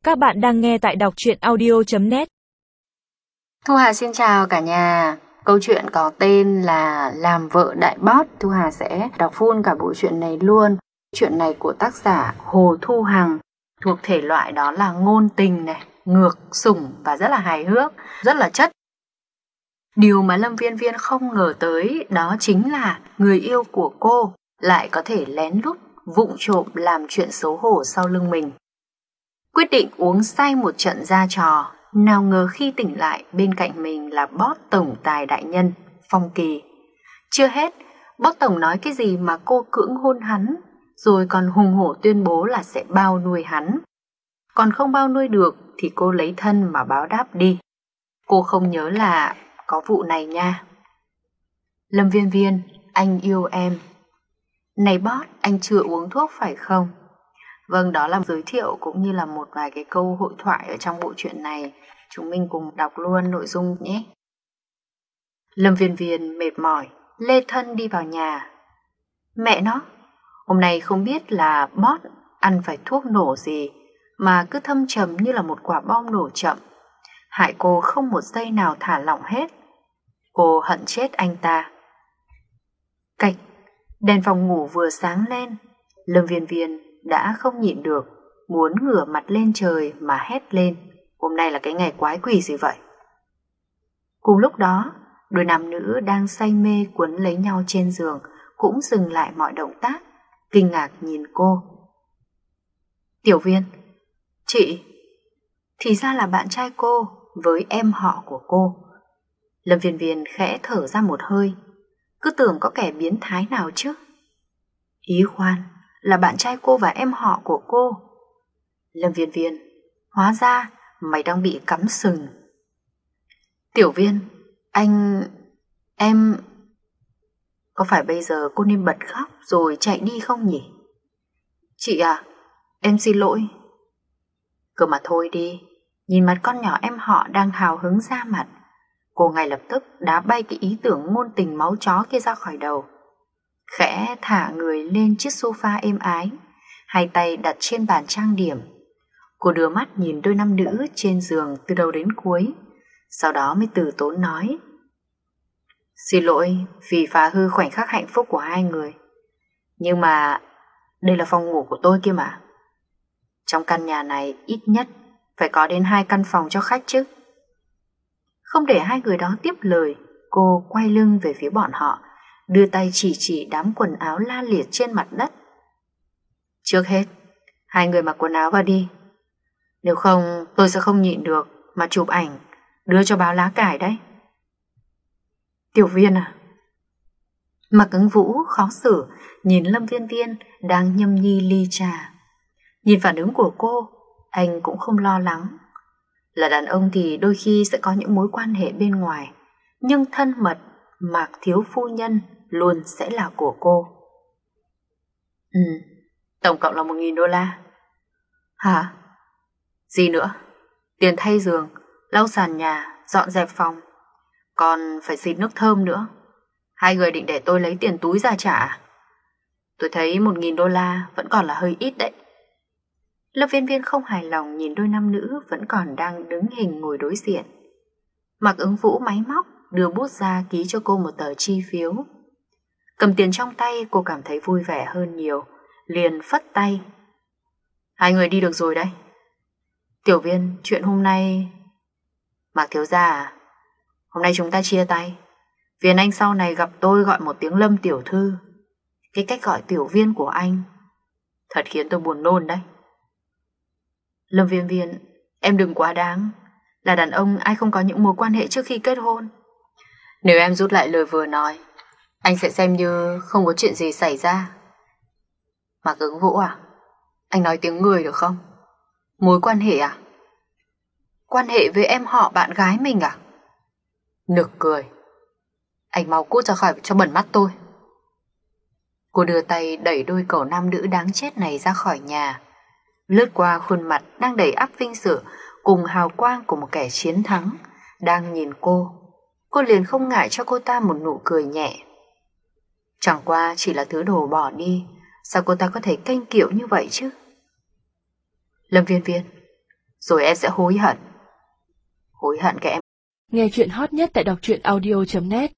Các bạn đang nghe tại đọc truyện audio.net. Thu Hà xin chào cả nhà. Câu chuyện có tên là Làm vợ đại boss. Thu Hà sẽ đọc full cả bộ truyện này luôn. Chuyện này của tác giả Hồ Thu Hằng, thuộc thể loại đó là ngôn tình này, ngược, sủng và rất là hài hước, rất là chất. Điều mà Lâm Viên Viên không ngờ tới đó chính là người yêu của cô lại có thể lén lút, vụng trộm làm chuyện xấu hổ sau lưng mình. Quyết định uống say một trận ra trò, nào ngờ khi tỉnh lại bên cạnh mình là boss tổng tài đại nhân, Phong Kỳ. Chưa hết, boss tổng nói cái gì mà cô cưỡng hôn hắn, rồi còn hùng hổ tuyên bố là sẽ bao nuôi hắn. Còn không bao nuôi được thì cô lấy thân mà báo đáp đi. Cô không nhớ là có vụ này nha. Lâm Viên Viên, anh yêu em. Này boss, anh chưa uống thuốc phải không? Vâng, đó là giới thiệu cũng như là một vài cái câu hội thoại ở trong bộ truyện này. Chúng mình cùng đọc luôn nội dung nhé. Lâm Viên Viên mệt mỏi, lê thân đi vào nhà. Mẹ nó, hôm nay không biết là boss ăn phải thuốc nổ gì mà cứ thâm trầm như là một quả bom nổ chậm, hại cô không một giây nào thả lỏng hết. Cô hận chết anh ta. Cạch, đèn phòng ngủ vừa sáng lên, Lâm Viên Viên đã không nhịn được, muốn ngửa mặt lên trời mà hét lên. Hôm nay là cái ngày quái quỷ gì vậy? Cùng lúc đó, đôi nam nữ đang say mê quấn lấy nhau trên giường cũng dừng lại mọi động tác, kinh ngạc nhìn cô. Tiểu Viên, chị, thì ra là bạn trai cô với em họ của cô. Lâm Viên Viên khẽ thở ra một hơi, cứ tưởng có kẻ biến thái nào chứ. Ý khoan, là bạn trai cô và em họ của cô. Lâm Viên Viên, hóa ra mày đang bị cắm sừng. Tiểu Viên, em... Có phải bây giờ cô nên bật khóc rồi chạy đi không nhỉ? Chị à, em xin lỗi. Cơ mà thôi đi, nhìn mặt con nhỏ em họ đang hào hứng ra mặt, cô ngay lập tức đá bay cái ý tưởng ngôn tình máu chó kia ra khỏi đầu. Khẽ thả người lên chiếc sofa êm ái, hai tay đặt trên bàn trang điểm. Cô đưa mắt nhìn đôi nam nữ trên giường từ đầu đến cuối, sau đó mới từ tốn nói. Xin lỗi vì phá hư khoảnh khắc hạnh phúc của hai người, nhưng mà đây là phòng ngủ của tôi kia mà. Trong căn nhà này ít nhất phải có đến 2 căn phòng cho khách chứ. Không để hai người đó tiếp lời, cô quay lưng về phía bọn họ, đưa tay chỉ đám quần áo la liệt trên mặt đất. Trước hết, hai người mặc quần áo vào đi. Nếu không tôi sẽ không nhịn được mà chụp ảnh đưa cho báo lá cải đấy. Tiểu Viên à? Mạc Ứng Vũ khó xử nhìn Lâm Viên Viên đang nhâm nhi ly trà. Nhìn phản ứng của cô, anh cũng không lo lắng. Là đàn ông thì đôi khi sẽ có những mối quan hệ bên ngoài, nhưng thân mật, Mạc thiếu phu nhân luôn sẽ là của cô. Tổng cộng là $1.000. Hả? Gì nữa? Tiền thay giường, lau sàn nhà, dọn dẹp phòng, còn phải xịt nước thơm nữa. Hai người định để tôi lấy tiền túi ra trả? Tôi thấy $1.000 vẫn còn là hơi ít đấy. Lâm Viên Viên không hài lòng nhìn đôi nam nữ vẫn còn đang đứng hình ngồi đối diện. Mạc Ứng Vũ máy móc đưa bút ra ký cho cô một tờ chi phiếu. Cầm tiền trong tay, cô cảm thấy vui vẻ hơn nhiều, liền phất tay. Hai người đi được rồi đấy. Tiểu Viên, chuyện hôm nay... Mạc thiếu gia à, hôm nay chúng ta chia tay. Phiền anh sau này gặp tôi gọi một tiếng Lâm tiểu thư. Cái cách gọi Tiểu Viên của anh thật khiến tôi buồn nôn đấy. Lâm Viên Viên, em đừng quá đáng. Là đàn ông ai không có những mối quan hệ trước khi kết hôn. Nếu em rút lại lời vừa nói, anh sẽ xem như không có chuyện gì xảy ra. Mạc Ứng Vũ à, anh nói tiếng người được không? Mối quan hệ à? Quan hệ với em họ bạn gái mình à? Nực cười. Anh mau cút ra khỏi cho bẩn mắt tôi. Cô đưa tay đẩy đôi cẩu nam nữ đáng chết này ra khỏi nhà, lướt qua khuôn mặt đang đầy ắp vinh dự cùng hào quang của một kẻ chiến thắng đang nhìn cô. Cô liền không ngại cho cô ta một nụ cười nhẹ. Chẳng qua chỉ là thứ đồ bỏ đi, sao cô ta có thể kênh kiệu như vậy chứ? Lâm Viên Viên, rồi em sẽ hối hận. Hối hận các em. Nghe chuyện hot nhất tại đọc truyện audio.net